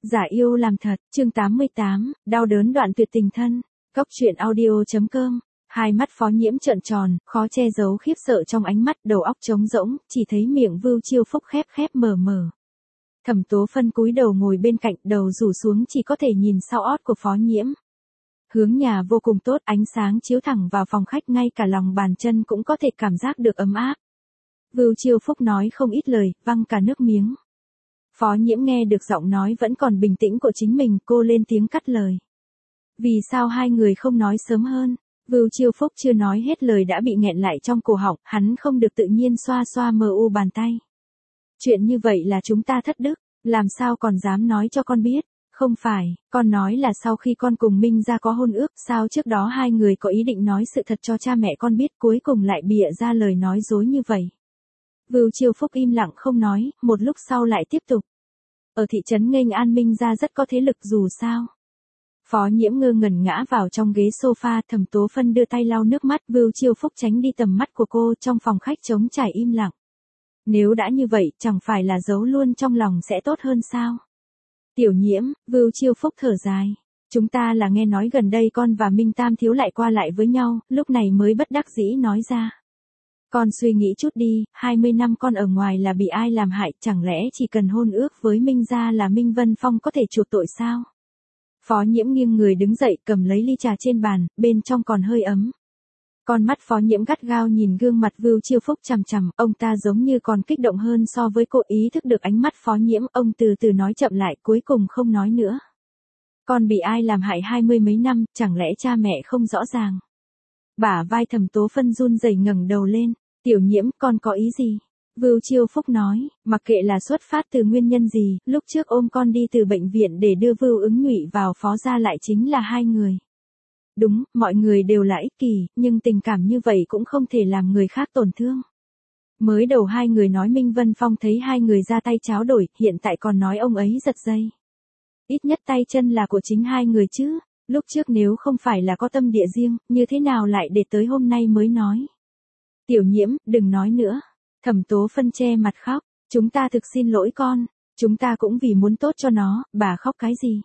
Giả yêu làm thật, chương 88, đau đớn đoạn tuyệt tình thân. Cốc truyện audio.com. Hai mắt Phó Nhiễm trợn tròn, khó che giấu khiếp sợ trong ánh mắt, đầu óc trống rỗng, chỉ thấy miệng Vưu Chiêu Phúc khép khép mở mở. Thẩm Tố Phân cúi đầu ngồi bên cạnh, đầu rủ xuống chỉ có thể nhìn sau ót của Phó Nhiễm. Hướng nhà vô cùng tốt, ánh sáng chiếu thẳng vào phòng khách, ngay cả lòng bàn chân cũng có thể cảm giác được ấm áp. Vưu Chiêu Phúc nói không ít lời, văng cả nước miếng. Phó Nhiễm nghe được giọng nói vẫn còn bình tĩnh của chính mình, cô lên tiếng cắt lời. Vì sao hai người không nói sớm hơn? Vưu Chiêu Phúc chưa nói hết lời đã bị nghẹn lại trong cổ họng, hắn không được tự nhiên xoa xoa mờ u bàn tay. Chuyện như vậy là chúng ta thất đức, làm sao còn dám nói cho con biết? Không phải, con nói là sau khi con cùng Minh ra có hôn ước, sao trước đó hai người có ý định nói sự thật cho cha mẹ con biết, cuối cùng lại bịa ra lời nói dối như vậy. Vưu Chiêu Phúc im lặng không nói, một lúc sau lại tiếp tục. Ở thị trấn Nghênh An Minh ra rất có thế lực dù sao. Phó Nhiễm ngơ ngẩn ngã vào trong ghế sofa, Thẩm Tố Phân đưa tay lau nước mắt, Vưu Chiêu Phúc tránh đi tầm mắt của cô, trong phòng khách trống trải im lặng. Nếu đã như vậy, chẳng phải là giấu luôn trong lòng sẽ tốt hơn sao? Tiểu Nhiễm, Vưu Chiêu Phúc thở dài. Chúng ta là nghe nói gần đây con và Minh Tam thiếu lại qua lại với nhau, lúc này mới bất đắc dĩ nói ra. Con suy nghĩ chút đi, 20 năm con ở ngoài là bị ai làm hại, chẳng lẽ chỉ cần hôn ước với Minh gia là Minh Vân Phong có thể chuộc tội sao? Phó Nhiễm nghiêng người đứng dậy, cầm lấy ly trà trên bàn, bên trong còn hơi ấm. Con mắt Phó Nhiễm gắt gao nhìn gương mặt Vưu Chiêu Phúc chằm chằm, ông ta giống như còn kích động hơn so với cô, ý thức được ánh mắt Phó Nhiễm, ông từ từ nói chậm lại, cuối cùng không nói nữa. Con bị ai làm hại 20 mấy năm, chẳng lẽ cha mẹ không rõ ràng? Bả vai Thẩm Tố Phân run rẩy ngẩng đầu lên. Tiểu Nhiễm, con có ý gì? Vưu Chiêu Phúc nói, mặc kệ là xuất phát từ nguyên nhân gì, lúc trước ôm con đi từ bệnh viện để đưa Vưu Ứng Nhụy vào Phó gia lại chính là hai người. Đúng, mọi người đều là ích kỷ, nhưng tình cảm như vậy cũng không thể làm người khác tổn thương. Mới đầu hai người nói Minh Vân Phong thấy hai người ra tay tráo đổi, hiện tại còn nói ông ấy giật dây. Ít nhất tay chân là của chính hai người chứ, lúc trước nếu không phải là có tâm địa riêng, như thế nào lại để tới hôm nay mới nói. Tiểu Nhiễm, đừng nói nữa. Thẩm Tố Phân che mặt khóc, chúng ta thực xin lỗi con, chúng ta cũng vì muốn tốt cho nó, bà khóc cái gì?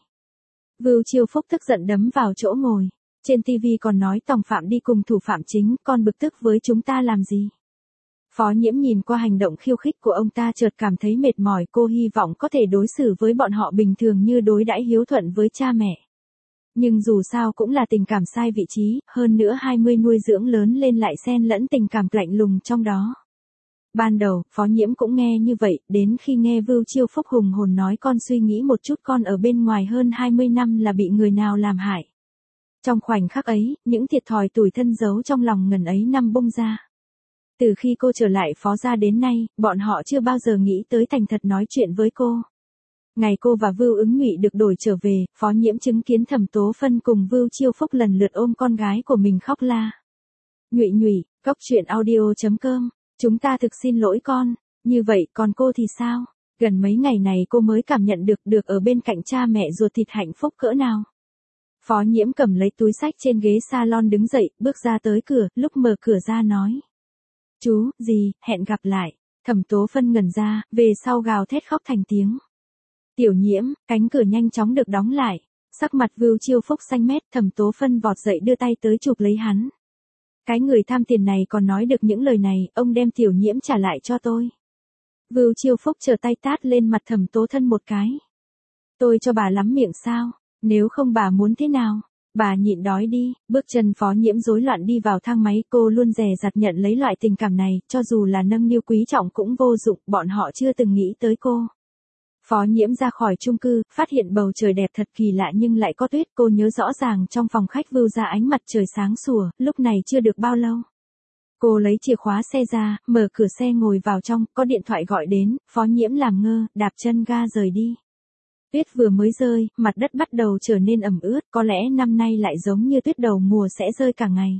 Vưu Chiêu Phúc tức giận đấm vào chỗ ngồi, trên TV còn nói tòng phạm đi cùng thủ phạm chính, con bực tức với chúng ta làm gì? Phó Nhiễm nhìn qua hành động khiêu khích của ông ta chợt cảm thấy mệt mỏi, cô hy vọng có thể đối xử với bọn họ bình thường như đối đãi hiếu thuận với cha mẹ. Nhưng dù sao cũng là tình cảm sai vị trí, hơn nữa 20 nuôi dưỡng lớn lên lại xen lẫn tình cảm lạnh lùng trong đó. Ban đầu, Phó Nhiễm cũng nghe như vậy, đến khi nghe Vưu Chiêu Phúc hùng hồn nói con suy nghĩ một chút, con ở bên ngoài hơn 20 năm là bị người nào làm hại. Trong khoảnh khắc ấy, những thiệt thòi tủi thân giấu trong lòng ngần ấy năm bung ra. Từ khi cô trở lại Phó gia đến nay, bọn họ chưa bao giờ nghĩ tới thành thật nói chuyện với cô. Ngày cô và Vưu Ứng Nhụy được đổi trở về, Phó Nhiễm chứng kiến Thẩm Tố Phân cùng Vưu Chiêu Phúc lần lượt ôm con gái của mình khóc la. Nhụy Nhụy, Cốc truyện audio.com. Chúng ta thực xin lỗi con, như vậy còn cô thì sao? Gần mấy ngày này cô mới cảm nhận được ở bên cạnh cha mẹ ruột thịt hạnh phúc cỡ nào. Phó Nhiễm cầm lấy túi xách trên ghế salon đứng dậy, bước ra tới cửa, lúc mở cửa ra nói. Chú, gì, hẹn gặp lại. Thẩm Tố Phân ngẩn ra, về sau gào thét khóc thành tiếng. Tiểu Nhiễm, cánh cửa nhanh chóng được đóng lại. Sắc mặt Vưu Chiêu Phúc xanh mét, Thẩm Tố Phân vọt dậy đưa tay tới chụp lấy hắn. Cái người tham tiền này còn nói được những lời này, ông đem Tiểu Nhiễm trả lại cho tôi. Vưu Chiêu Phúc trở tay tát lên mặt Thẩm Tố Thân một cái. Tôi cho bà lắm miệng sao? Nếu không bà muốn thế nào? Bà nhịn đói đi. Bước chân Phó Nhiễm rối loạn đi vào thang máy, cô luôn dè dặt nhận lấy loại tình cảm này, cho dù là nâng niu quý trọng cũng vô dụng, bọn họ chưa từng nghĩ tới cô. Phó Nhiễm ra khỏi chung cư, phát hiện bầu trời đẹp thật kỳ lạ nhưng lại có tuyết, cô nhớ rõ ràng trong phòng khách Vưu ra ánh mặt trời sáng sủa, lúc này chưa được bao lâu. Cô lấy chìa khóa xe ra, mở cửa xe ngồi vào trong, có điện thoại gọi đến, Phó Nhiễm làm ngơ, đạp chân ga rời đi. Tuyết vừa mới rơi, mặt đất bắt đầu trở nên ẩm ướt, có lẽ năm nay lại giống như tuyết đầu mùa sẽ rơi cả ngày.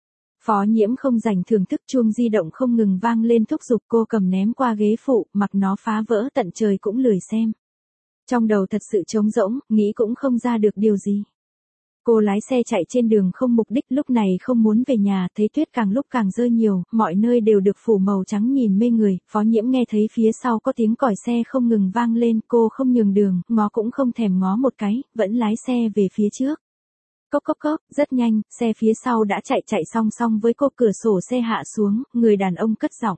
Phó Nhiễm không dành thưởng thức, chuông di động không ngừng vang lên thúc giục, cô cầm ném qua ghế phụ, mặc nó phá vỡ tận trời cũng lười xem. Trong đầu thật sự trống rỗng, nghĩ cũng không ra được điều gì. Cô lái xe chạy trên đường không mục đích, lúc này không muốn về nhà, thấy tuyết càng lúc càng rơi nhiều, mọi nơi đều được phủ màu trắng nhìn mê người. Phó Nhiễm nghe thấy phía sau có tiếng còi xe không ngừng vang lên, cô không nhường đường, ngó cũng không thèm ngó một cái, vẫn lái xe về phía trước. Cốc cốc cốc, rất nhanh, xe phía sau đã chạy song song với cô, cửa sổ xe hạ xuống, người đàn ông cất giọng.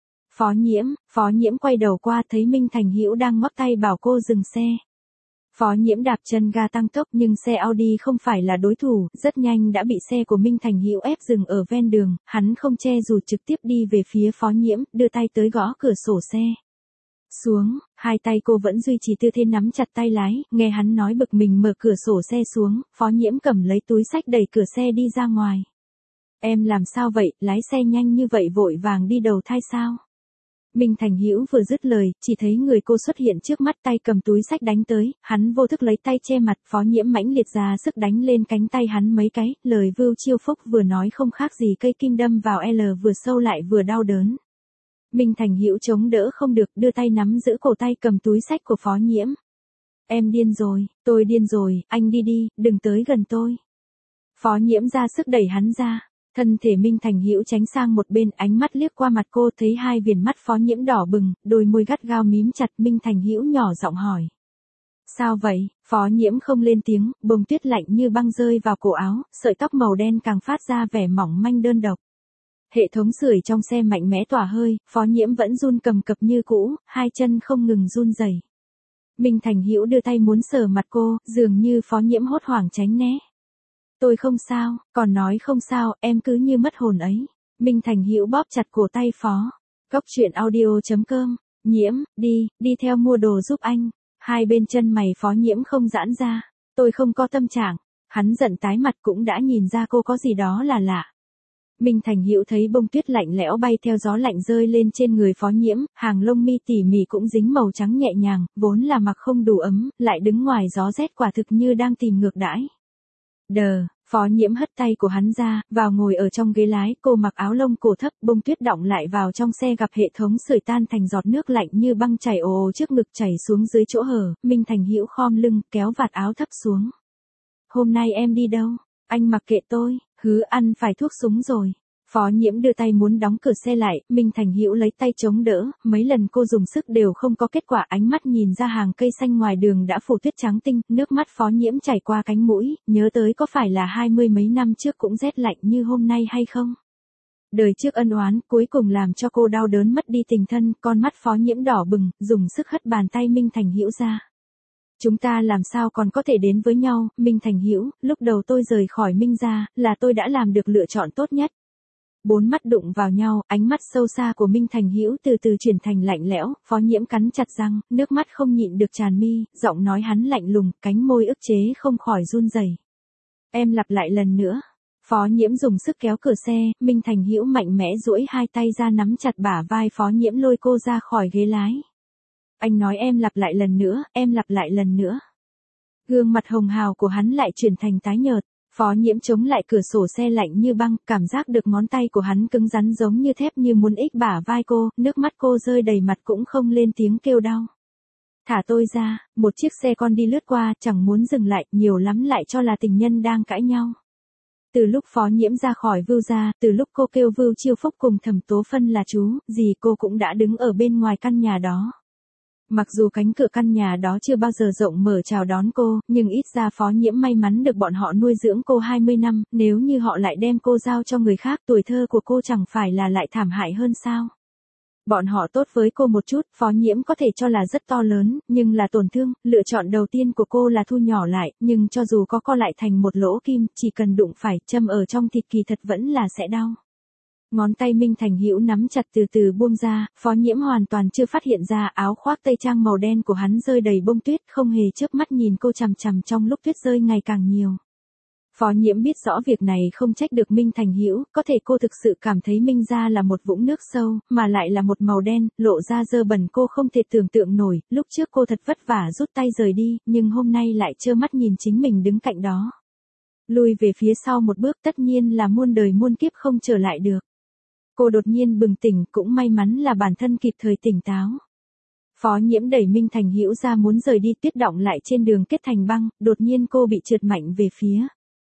Phó Nhiễm quay đầu qua thấy Minh Thành Hữu đang ngoắc tay bảo cô dừng xe. Phó Nhiễm đạp chân ga tăng tốc nhưng xe Audi không phải là đối thủ, rất nhanh đã bị xe của Minh Thành Hữu ép dừng ở ven đường, hắn không che dù trực tiếp đi về phía Phó Nhiễm, đưa tay tới gõ cửa sổ xe. Xuống, hai tay cô vẫn duy trì tư thế nắm chặt tay lái, nghe hắn nói bực mình mở cửa sổ xe xuống, Phó Nhiễm cầm lấy túi xách đẩy cửa xe đi ra ngoài. Em làm sao vậy, lái xe nhanh như vậy vội vàng đi đầu thai sao? Minh Thành Hữu vừa dứt lời, chỉ thấy người cô xuất hiện trước mắt, tay cầm túi xách đánh tới, hắn vô thức lấy tay che mặt, Phó Nhiễm mãnh liệt ra sức đánh lên cánh tay hắn mấy cái, lời Vưu Chiêu Phúc vừa nói không khác gì cây kim đâm vào L, vừa sâu lại vừa đau đớn. Minh Thành Hữu chống đỡ không được, đưa tay nắm giữ cổ tay cầm túi xách của Phó Nhiễm. Em điên rồi, tôi điên rồi, anh đi đi, đừng tới gần tôi. Phó Nhiễm ra sức đẩy hắn ra. Thân thể Minh Thành Hữu tránh sang một bên, ánh mắt liếc qua mặt cô, thấy hai viền mắt Phó Nhiễm đỏ bừng, đôi môi gắt gao mím chặt. Minh Thành Hữu nhỏ giọng hỏi. Sao vậy? Phó Nhiễm không lên tiếng, bông tuyết lạnh như băng rơi vào cổ áo, sợi tóc màu đen càng phát ra vẻ mỏng manh đơn độc. Hệ thống sưởi trong xe mạnh mẽ tỏa hơi, Phó Nhiễm vẫn run cầm cập như cũ, hai chân không ngừng run rẩy. Minh Thành Hữu đưa tay muốn sờ mặt cô, dường như Phó Nhiễm hốt hoảng tránh né. Tôi không sao, còn nói không sao, em cứ như mất hồn ấy. Minh Thành Hữu bóp chặt cổ tay Phó. Cốc truyện audio.com. Nhiễm, đi theo mua đồ giúp anh. Hai bên chân mày Phó Nhiễm không giãn ra. Tôi không có tâm trạng. Hắn giận tái mặt, cũng đã nhìn ra cô có gì đó là lạ. Minh Thành Hữu thấy bông tuyết lạnh lẽo bay theo gió lạnh rơi lên trên người Phó Nhiễm, hàng lông mi tỉ mỉ cũng dính màu trắng nhẹ nhàng, vốn là mặc không đủ ấm, lại đứng ngoài gió rét quả thực như đang tìm ngược đãi. Phó Nhiễm hất tay của hắn ra, vào ngồi ở trong ghế lái, cô mặc áo lông cổ thấp, bông tuyết đọng lại vào trong xe, gặp hệ thống sưởi tan thành giọt nước lạnh như băng chảy ồ ồ trước ngực chảy xuống dưới chỗ hở. Minh Thành Hữu khom lưng, kéo vạt áo thấp xuống. Hôm nay em đi đâu? Anh mặc kệ tôi, ăn phải thuốc súng rồi. Phó Nhiễm đưa tay muốn đóng cửa xe lại, Minh Thành Hữu lấy tay chống đỡ, mấy lần cô dùng sức đều không có kết quả, ánh mắt nhìn ra hàng cây xanh ngoài đường đã phủ tuyết trắng tinh, nước mắt Phó Nhiễm chảy qua cánh mũi, nhớ tới có phải là 20 mấy năm trước cũng rét lạnh như hôm nay hay không? Đời trước ân oán cuối cùng làm cho cô đau đớn mất đi tình thân, con mắt Phó Nhiễm đỏ bừng, dùng sức hất bàn tay Minh Thành Hữu ra. Chúng ta làm sao còn có thể đến với nhau, Minh Thành Hữu, lúc đầu tôi rời khỏi Minh gia, là tôi đã làm được lựa chọn tốt nhất. Bốn mắt đụng vào nhau, ánh mắt sâu xa của Minh Thành Hữu từ từ chuyển thành lạnh lẽo, Phó Nhiễm cắn chặt răng, nước mắt không nhịn được tràn mi, giọng nói hắn lạnh lùng, cánh môi ức chế không khỏi run rẩy. Em lặp lại lần nữa. Phó Nhiễm dùng sức kéo cửa xe, Minh Thành Hữu mạnh mẽ duỗi hai tay ra nắm chặt bả vai Phó Nhiễm lôi cô ra khỏi ghế lái. Anh nói em lặp lại lần nữa, em lặp lại lần nữa. Gương mặt hồng hào của hắn lại chuyển thành tái nhợt. Phó Nhiễm chống lại cửa sổ xe lạnh như băng, cảm giác được ngón tay của hắn cứng rắn giống như thép, như muốn ích bả vai cô, nước mắt cô rơi đầy mặt cũng không lên tiếng kêu đau. Thả tôi ra, một chiếc xe con đi lướt qua, chẳng muốn dừng lại, nhiều lắm lại cho là tình nhân đang cãi nhau. Từ lúc Phó Nhiễm ra khỏi Vưu gia, từ lúc cô kêu Vưu Chiêu Phúc cùng Thẩm Tố Phân là chú, dì cô cũng đã đứng ở bên ngoài căn nhà đó. Mặc dù cánh cửa căn nhà đó chưa bao giờ rộng mở chào đón cô, nhưng ít ra Phó Nhiễm may mắn được bọn họ nuôi dưỡng cô 20 năm, nếu như họ lại đem cô giao cho người khác, tuổi thơ của cô chẳng phải là lại thảm hại hơn sao? Bọn họ tốt với cô một chút, Phó Nhiễm có thể cho là rất to lớn, nhưng là tổn thương, lựa chọn đầu tiên của cô là thu nhỏ lại, nhưng cho dù có co lại thành một lỗ kim, chỉ cần đụng phải, châm ở trong thịt kỳ thật vẫn là sẽ đau. Ngón tay Minh Thành Hữu nắm chặt từ từ buông ra, Phó Nhiễm hoàn toàn chưa phát hiện ra áo khoác tây trang màu đen của hắn rơi đầy bông tuyết, không hề chớp mắt nhìn cô chằm chằm trong lúc tuyết rơi ngày càng nhiều. Phó Nhiễm biết rõ việc này không trách được Minh Thành Hữu, có thể cô thực sự cảm thấy Minh gia là một vũng nước sâu, mà lại là một màu đen, lộ ra dơ bẩn cô không thể tưởng tượng nổi, lúc trước cô thật vất vả rút tay rời đi, nhưng hôm nay lại trơ mắt nhìn chính mình đứng cạnh đó. Lùi về phía sau một bước tất nhiên là muôn đời muôn kiếp không trở lại được. Cô đột nhiên bừng tỉnh, cũng may mắn là bản thân kịp thời tỉnh táo. Phó Nhiễm đẩy Minh Thành Hữu ra muốn rời đi, tuyết đọng lại trên đường kết thành băng, đột nhiên cô bị trượt mạnh về phía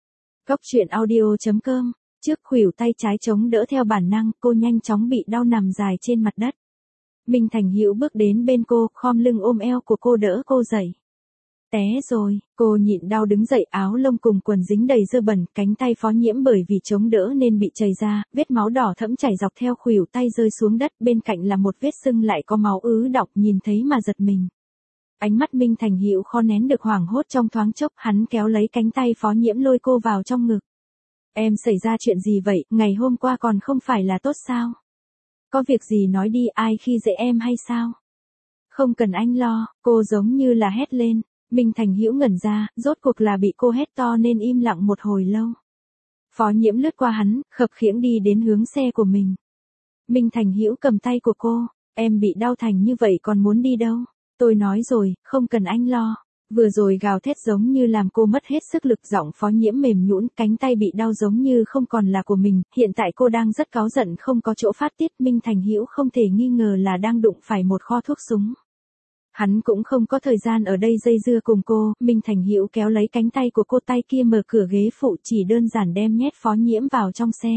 Cốc truyện audio.com, trước khuỷu tay trái chống đỡ theo bản năng, cô nhanh chóng bị đau nằm dài trên mặt đất. Minh Thành Hữu bước đến bên cô, khom lưng ôm eo của cô đỡ cô dậy. Té rồi, cô nhịn đau đứng dậy, áo lông cùng quần dính đầy dơ bẩn, cánh tay Phó Nhiễm bởi vì chống đỡ nên bị chảy ra, vết máu đỏ thẫm chảy dọc theo khuỷu tay rơi xuống đất, bên cạnh là một vết sưng lại có máu ứ đọng, nhìn thấy mà giật mình. Ánh mắt Minh Thành Hữu khó nén được hoảng hốt trong thoáng chốc, hắn kéo lấy cánh tay Phó Nhiễm lôi cô vào trong ngực. Em xảy ra chuyện gì vậy, ngày hôm qua còn không phải là tốt sao? Có việc gì nói đi, ai khi dễ em hay sao? Không cần anh lo, cô giống như là hét lên. Minh Thành Hữu ngẩn ra, rốt cuộc là bị cô hét to nên im lặng một hồi lâu. Phó Nhiễm lướt qua hắn, khập khiễng đi đến hướng xe của mình. Minh Thành Hữu cầm tay của cô, em bị đau thành như vậy còn muốn đi đâu? Tôi nói rồi, không cần anh lo. Vừa rồi gào thét giống như làm cô mất hết sức lực, giọng Phó Nhiễm mềm nhũn, cánh tay bị đau giống như không còn là của mình, hiện tại cô đang rất cáu giận không có chỗ phát tiết. Minh Thành Hữu không thể nghi ngờ là đang đụng phải một kho thuốc súng. Hắn cũng không có thời gian ở đây dây dưa cùng cô, Minh Thành Hữu kéo lấy cánh tay của cô, tay kia mở cửa ghế phụ, chỉ đơn giản đem nhét Phó Nhiễm vào trong xe.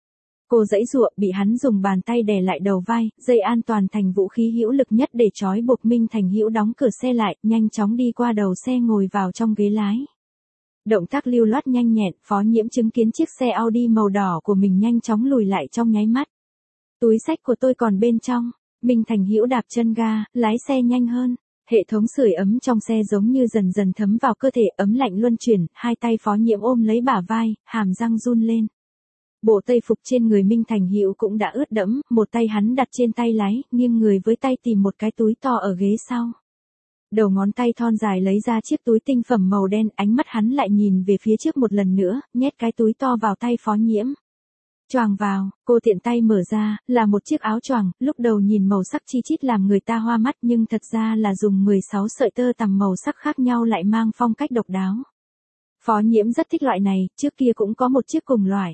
Cô giãy giụa, bị hắn dùng bàn tay đè lại đầu vai, dây an toàn thành vũ khí hữu lực nhất để trói buộc. Minh Thành Hữu đóng cửa xe lại, nhanh chóng đi qua đầu xe ngồi vào trong ghế lái. Động tác lưu loát nhanh nhẹn, Phó Nhiễm chứng kiến chiếc xe Audi màu đỏ của mình nhanh chóng lùi lại trong nháy mắt. Túi xách của tôi còn bên trong. Minh Thành Hữu đạp chân ga, lái xe nhanh hơn. Hệ thống sưởi ấm trong xe giống như dần dần thấm vào cơ thể, ấm lạnh luân chuyển, hai tay Phó Nhiễm ôm lấy bả vai, hàm răng run lên. Bộ tây phục trên người Minh Thành Hữu cũng đã ướt đẫm, một tay hắn đặt trên tay lái, nghiêng người với tay tìm một cái túi to ở ghế sau. Đầu ngón tay thon dài lấy ra chiếc túi tinh phẩm màu đen, ánh mắt hắn lại nhìn về phía trước một lần nữa, nhét cái túi to vào tay Phó Nhiễm. Choàng vào, cô tiện tay mở ra, là một chiếc áo choàng, lúc đầu nhìn màu sắc chi chít làm người ta hoa mắt nhưng thật ra là dùng 16 sợi tơ tằm màu sắc khác nhau lại mang phong cách độc đáo. Phó Nhiễm rất thích loại này, trước kia cũng có một chiếc cùng loại.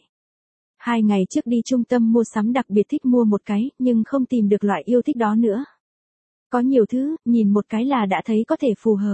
2 ngày trước đi trung tâm mua sắm đặc biệt thích mua một cái, nhưng không tìm được loại yêu thích đó nữa. Có nhiều thứ, nhìn một cái là đã thấy có thể phù hợp.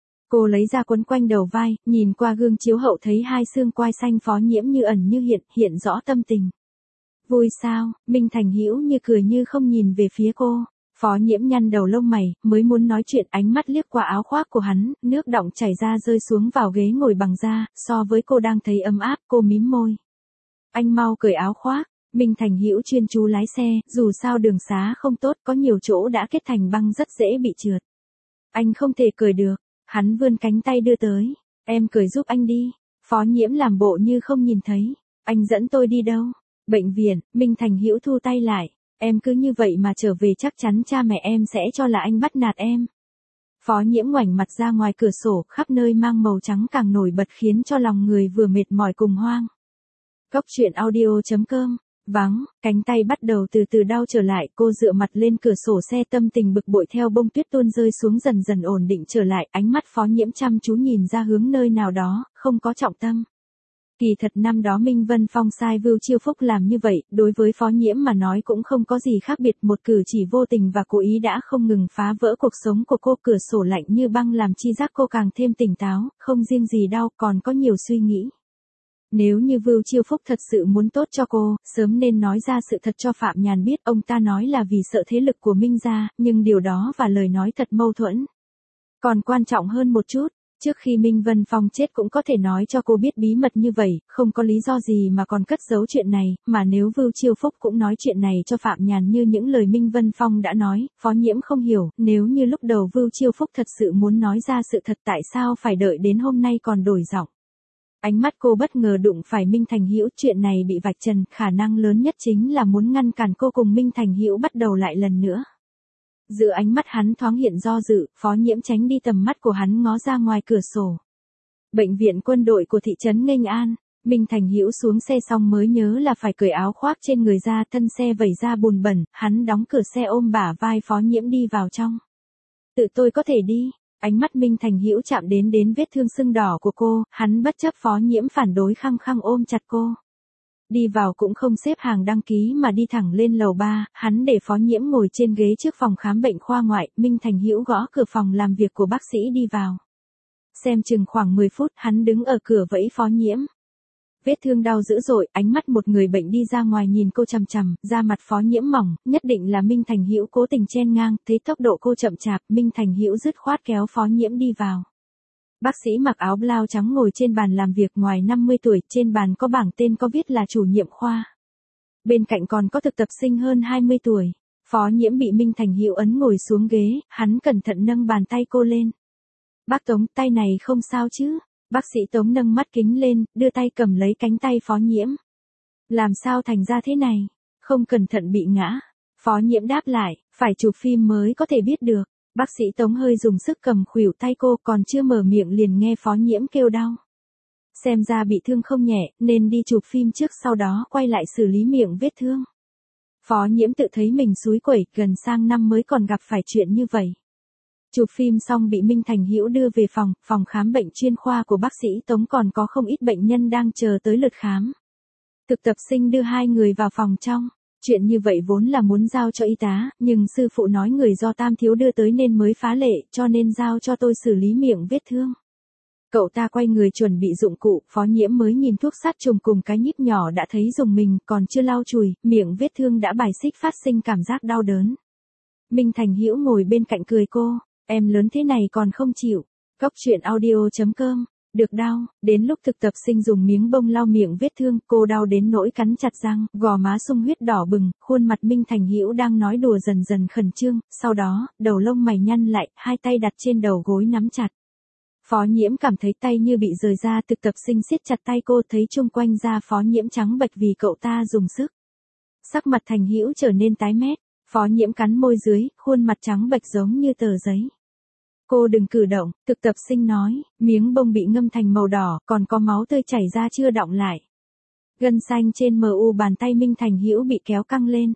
Cô lấy ra quấn quanh đầu vai, nhìn qua gương chiếu hậu thấy hai xương quai xanh Phó Nhiễm như ẩn như hiện, hiện rõ tâm tình. Vui sao? Minh Thành Hữu như cười như không nhìn về phía cô. Phó Nhiễm nhăn đầu lông mày, mới muốn nói chuyện, ánh mắt liếc qua áo khoác của hắn, nước đọng chảy ra rơi xuống vào ghế ngồi bằng da, so với cô đang thấy ấm áp, cô mím môi. Anh mau cởi áo khoác. Minh Thành Hữu chuyên chú lái xe, dù sao đường xá không tốt, có nhiều chỗ đã kết thành băng rất dễ bị trượt. Anh không thể cởi được. Hắn vươn cánh tay đưa tới. Em cởi giúp anh đi. Phó Nhiễm làm bộ như không nhìn thấy. Anh dẫn tôi đi đâu? Bệnh viện. Minh Thành Hữu thu tay lại. Em cứ như vậy mà trở về chắc chắn cha mẹ em sẽ cho là anh bắt nạt em. Phó Nhiễm ngoảnh mặt ra ngoài cửa sổ, khắp nơi mang màu trắng càng nổi bật khiến cho lòng người vừa mệt mỏi cùng hoang. Cốc truyện audio.com. Vắng, cánh tay bắt đầu từ từ đau trở lại, cô dựa mặt lên cửa sổ xe, tâm tình bực bội theo bông tuyết tuôn rơi xuống dần dần ổn định trở lại, ánh mắt Phó Nhiễm chăm chú nhìn ra hướng nơi nào đó, không có trọng tâm. Kỳ thật năm đó Minh Vân Phong sai Vưu Chiêu Phúc làm như vậy, đối với Phó Nhiễm mà nói cũng không có gì khác biệt, một cử chỉ vô tình và cố ý đã không ngừng phá vỡ cuộc sống của cô. Cửa sổ lạnh như băng làm chi giác cô càng thêm tỉnh táo, không riêng gì đau, còn có nhiều suy nghĩ. Nếu như Vưu Chiêu Phúc thật sự muốn tốt cho cô, sớm nên nói ra sự thật cho Phạm Nhàn biết, ông ta nói là vì sợ thế lực của Minh gia, nhưng điều đó và lời nói thật mâu thuẫn. Còn quan trọng hơn một chút, trước khi Minh Vân Phong chết cũng có thể nói cho cô biết bí mật như vậy, không có lý do gì mà còn cất giấu chuyện này, mà nếu Vưu Chiêu Phúc cũng nói chuyện này cho Phạm Nhàn như những lời Minh Vân Phong đã nói, Phó Nhiễm không hiểu, nếu như lúc đầu Vưu Chiêu Phúc thật sự muốn nói ra sự thật tại sao phải đợi đến hôm nay còn đổi giọng. Ánh mắt cô bất ngờ đụng phải Minh Thành Hữu, chuyện này bị vạch trần, khả năng lớn nhất chính là muốn ngăn cản cô cùng Minh Thành Hữu bắt đầu lại lần nữa. Giữa ánh mắt hắn thoáng hiện do dự, Phó Nhiễm tránh đi tầm mắt của hắn, ngó ra ngoài cửa sổ. Bệnh viện quân đội của thị trấn Nghênh An. Minh Thành Hữu xuống xe xong mới nhớ là phải cởi áo khoác trên người ra, thân xe vẩy ra bùn bẩn, hắn đóng cửa xe ôm bả vai Phó Nhiễm đi vào trong. Tự tôi có thể đi. Ánh mắt Minh Thành Hữu chạm đến vết thương sưng đỏ của cô, hắn bất chấp Phó Nhiễm phản đối khăng khăng ôm chặt cô. Đi vào cũng không xếp hàng đăng ký mà đi thẳng lên lầu 3, hắn để Phó Nhiễm ngồi trên ghế trước phòng khám bệnh khoa ngoại, Minh Thành Hữu gõ cửa phòng làm việc của bác sĩ đi vào. Xem chừng khoảng 10 phút, hắn đứng ở cửa vẫy Phó Nhiễm. Vết thương đau dữ dội, ánh mắt một người bệnh đi ra ngoài nhìn cô chằm chằm, da mặt Phó Nhiễm mỏng, nhất định là Minh Thành Hữu cố tình chen ngang, thấy tốc độ cô chậm chạp, Minh Thành Hữu dứt khoát kéo Phó Nhiễm đi vào. Bác sĩ mặc áo blau trắng ngồi trên bàn làm việc ngoài 50 tuổi, trên bàn có bảng tên có viết là chủ nhiệm khoa. Bên cạnh còn có thực tập sinh hơn 20 tuổi. Phó Nhiễm bị Minh Thành Hữu ấn ngồi xuống ghế, hắn cẩn thận nâng bàn tay cô lên. Bác Tống, tay này không sao chứ? Bác sĩ Tống nâng mắt kính lên, đưa tay cầm lấy cánh tay Phó Nhiễm. Làm sao thành ra thế này? Không cẩn thận bị ngã. Phó Nhiễm đáp lại, phải chụp phim mới có thể biết được. Bác sĩ Tống hơi dùng sức cầm khuỷu tay cô, còn chưa mở miệng liền nghe Phó Nhiễm kêu đau. Xem ra bị thương không nhẹ, nên đi chụp phim trước sau đó quay lại xử lý miệng vết thương. Phó Nhiễm tự thấy mình xúi quẩy, gần sang năm mới còn gặp phải chuyện như vậy. Chụp phim xong bị Minh Thành Hữu đưa về phòng khám bệnh chuyên khoa của bác sĩ Tống, còn có không ít bệnh nhân đang chờ tới lượt khám. Thực tập sinh đưa hai người vào phòng trong. Chuyện như vậy vốn là muốn giao cho y tá, nhưng sư phụ nói người do Tam Thiếu đưa tới nên mới phá lệ, cho nên giao cho tôi xử lý miệng vết thương. Cậu ta quay người chuẩn bị dụng cụ, Phó Nhiễm mới nhìn thuốc sát trùng cùng cái nhíp nhỏ đã thấy dùng mình, còn chưa lau chùi, miệng vết thương đã bài xích phát sinh cảm giác đau đớn. Minh Thành Hữu ngồi bên cạnh cười cô, em lớn thế này còn không chịu. Cóc truyện audio.com, được đau, đến lúc thực tập sinh dùng miếng bông lau miệng vết thương, cô đau đến nỗi cắn chặt răng, gò má sung huyết đỏ bừng, khuôn mặt Minh Thành Hữu đang nói đùa dần dần khẩn trương, sau đó, đầu lông mày nhăn lại, hai tay đặt trên đầu gối nắm chặt. Phó Nhiễm cảm thấy tay như bị rời ra, thực tập sinh siết chặt tay cô, thấy chung quanh da Phó Nhiễm trắng bệch vì cậu ta dùng sức. Sắc mặt Thành Hữu trở nên tái mét, Phó Nhiễm cắn môi dưới, khuôn mặt trắng bệch giống như tờ giấy. Cô đừng cử động, thực tập sinh nói, miếng bông bị ngâm thành màu đỏ, còn có máu tươi chảy ra chưa đọng lại. Gân xanh trên mu bàn tay Minh Thành Hữu bị kéo căng lên.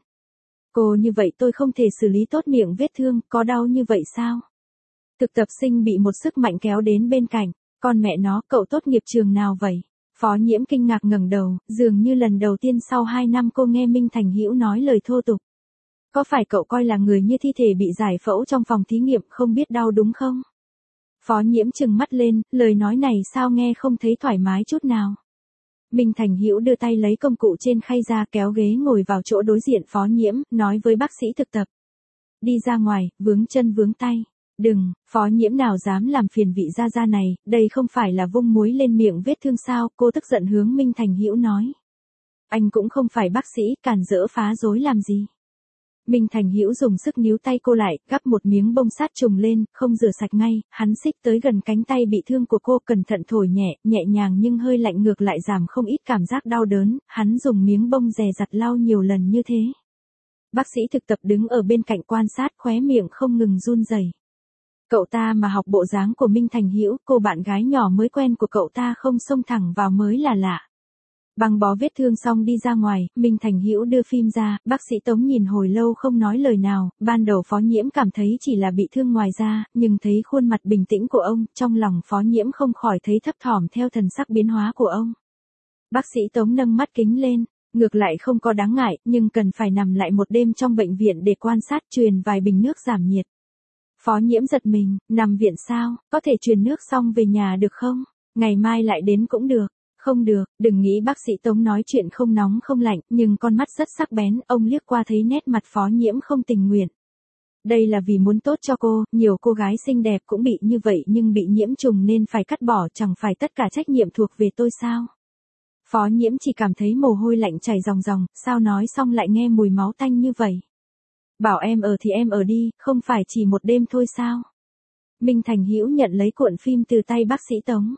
Cô như vậy tôi không thể xử lý tốt miệng vết thương, có đau như vậy sao? Thực tập sinh bị một sức mạnh kéo đến bên cạnh, con mẹ nó, cậu tốt nghiệp trường nào vậy? Phó Nhiễm kinh ngạc ngẩng đầu, dường như lần đầu tiên sau 2 năm cô nghe Minh Thành Hữu nói lời thô tục. Có phải cậu coi là người như thi thể bị giải phẫu trong phòng thí nghiệm không biết đau đúng không? Phó Nhiễm trừng mắt lên, lời nói này sao nghe không thấy thoải mái chút nào. Minh Thành Hữu đưa tay lấy công cụ trên khay ra, kéo ghế ngồi vào chỗ đối diện Phó Nhiễm, nói với bác sĩ thực tập. Đi ra ngoài, vướng chân vướng tay. Đừng, Phó Nhiễm nào dám làm phiền vị gia gia này, đây không phải là vung muối lên miệng vết thương sao, cô tức giận hướng Minh Thành Hữu nói. Anh cũng không phải bác sĩ, cản rỡ phá rối làm gì. Minh Thành Hữu dùng sức níu tay cô lại, gắp một miếng bông sát trùng lên, không rửa sạch ngay, hắn xích tới gần cánh tay bị thương của cô, cẩn thận thổi nhẹ, nhẹ nhàng nhưng hơi lạnh ngược lại giảm không ít cảm giác đau đớn, hắn dùng miếng bông dè dặt lau nhiều lần như thế. Bác sĩ thực tập đứng ở bên cạnh quan sát, khóe miệng không ngừng run rẩy. Cậu ta mà học bộ dáng của Minh Thành Hữu, cô bạn gái nhỏ mới quen của cậu ta không xông thẳng vào mới là lạ. Băng bó vết thương xong đi ra ngoài, Minh Thành Hữu đưa phim ra, bác sĩ Tống nhìn hồi lâu không nói lời nào, ban đầu Phó Nhiễm cảm thấy chỉ là bị thương ngoài da, nhưng thấy khuôn mặt bình tĩnh của ông, trong lòng Phó Nhiễm không khỏi thấy thấp thỏm theo thần sắc biến hóa của ông. Bác sĩ Tống nâng mắt kính lên, ngược lại không có đáng ngại, nhưng cần phải nằm lại một đêm trong bệnh viện để quan sát, truyền vài bình nước giảm nhiệt. Phó Nhiễm giật mình, nằm viện sao, có thể truyền nước xong về nhà được không? Ngày mai lại đến cũng được. Không được, đừng nghĩ bác sĩ Tống nói chuyện không nóng không lạnh, nhưng con mắt rất sắc bén, ông liếc qua thấy nét mặt Phó Nhiễm không tình nguyện. Đây là vì muốn tốt cho cô, nhiều cô gái xinh đẹp cũng bị như vậy nhưng bị nhiễm trùng nên phải cắt bỏ, chẳng phải tất cả trách nhiệm thuộc về tôi sao? Phó Nhiễm chỉ cảm thấy mồ hôi lạnh chảy ròng ròng, sao nói xong lại nghe mùi máu tanh như vậy? Bảo em ở thì em ở đi, không phải chỉ một đêm thôi sao? Minh Thành Hữu nhận lấy cuộn phim từ tay bác sĩ Tống.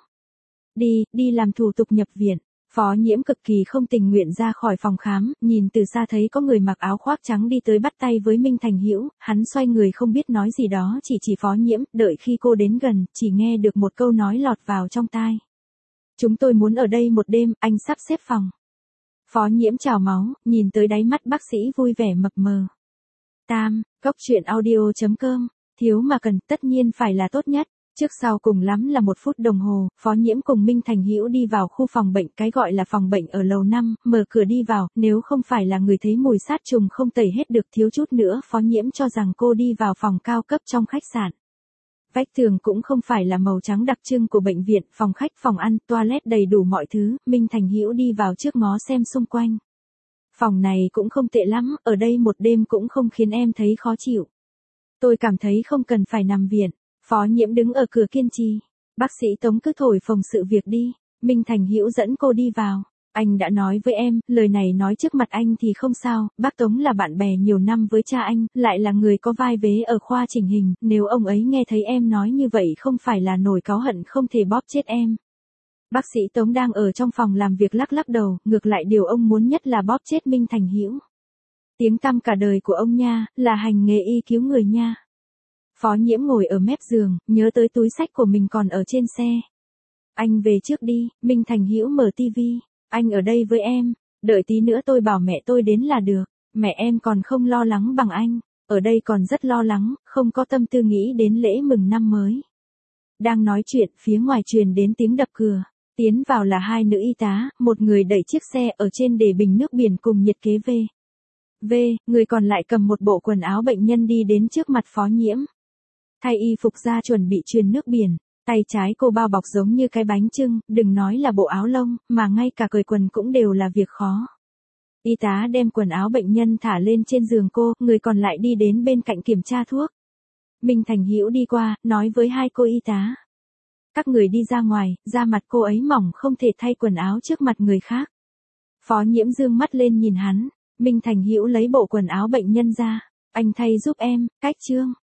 Đi làm thủ tục nhập viện. Phó Nhiễm cực kỳ không tình nguyện ra khỏi phòng khám, nhìn từ xa thấy có người mặc áo khoác trắng đi tới bắt tay với Minh Thành Hữu, hắn xoay người không biết nói gì đó, chỉ Phó Nhiễm, đợi khi cô đến gần, chỉ nghe được một câu nói lọt vào trong tai. Chúng tôi muốn ở đây một đêm, anh sắp xếp phòng. Phó Nhiễm trào máu, nhìn tới đáy mắt bác sĩ vui vẻ mập mờ. Cóc truyện audio.com, thiếu mà cần, tất nhiên phải là tốt nhất. Trước sau cùng lắm là 1 phút đồng hồ, Phó Nhiễm cùng Minh Thành Hữu đi vào khu phòng bệnh, cái gọi là phòng bệnh ở lầu 5, mở cửa đi vào, nếu không phải là người thấy mùi sát trùng không tẩy hết được thiếu chút nữa Phó Nhiễm cho rằng cô đi vào phòng cao cấp trong khách sạn. Vách tường cũng không phải là màu trắng đặc trưng của bệnh viện, phòng khách, phòng ăn, toilet đầy đủ mọi thứ, Minh Thành Hữu đi vào trước ngó xem xung quanh. Phòng này cũng không tệ lắm, ở đây một đêm cũng không khiến em thấy khó chịu. Tôi cảm thấy không cần phải nằm viện. Phó Nhiễm đứng ở cửa kiên trì. Bác sĩ Tống cứ thổi phồng sự việc đi. Minh Thành Hữu dẫn cô đi vào. Anh đã nói với em, lời này nói trước mặt anh thì không sao, bác Tống là bạn bè nhiều năm với cha anh, lại là người có vai vế ở khoa chỉnh hình, nếu ông ấy nghe thấy em nói như vậy không phải là nổi cáu hận không thể bóp chết em. Bác sĩ Tống đang ở trong phòng làm việc lắc lắc đầu, ngược lại điều ông muốn nhất là bóp chết Minh Thành Hữu. Tiếng tăm cả đời của ông nha, là hành nghề y cứu người nha. Phó Nhiễm ngồi ở mép giường, nhớ tới túi sách của mình còn ở trên xe. Anh về trước đi, Minh Thành Hữu mở tivi. Anh ở đây với em, đợi tí nữa tôi bảo mẹ tôi đến là được. Mẹ em còn không lo lắng bằng anh, ở đây còn rất lo lắng, không có tâm tư nghĩ đến lễ mừng năm mới. Đang nói chuyện, phía ngoài truyền đến tiếng đập cửa. Tiến vào là hai nữ y tá, một người đẩy chiếc xe ở trên để bình nước biển cùng nhiệt kế về. Người còn lại cầm một bộ quần áo bệnh nhân đi đến trước mặt Phó Nhiễm. Thay y phục ra chuẩn bị truyền nước biển. Tay trái cô bao bọc giống như cái bánh chưng, đừng nói là bộ áo lông, mà ngay cả cởi quần cũng đều là việc khó. Y tá đem quần áo bệnh nhân thả lên trên giường cô, người còn lại đi đến bên cạnh kiểm tra thuốc. Minh Thành Hữu đi qua, nói với hai cô y tá. Các người đi ra ngoài, da mặt cô ấy mỏng không thể thay quần áo trước mặt người khác. Phó Nhiễm dương mắt lên nhìn hắn, Minh Thành Hữu lấy bộ quần áo bệnh nhân ra. Anh thay giúp em, cách trương.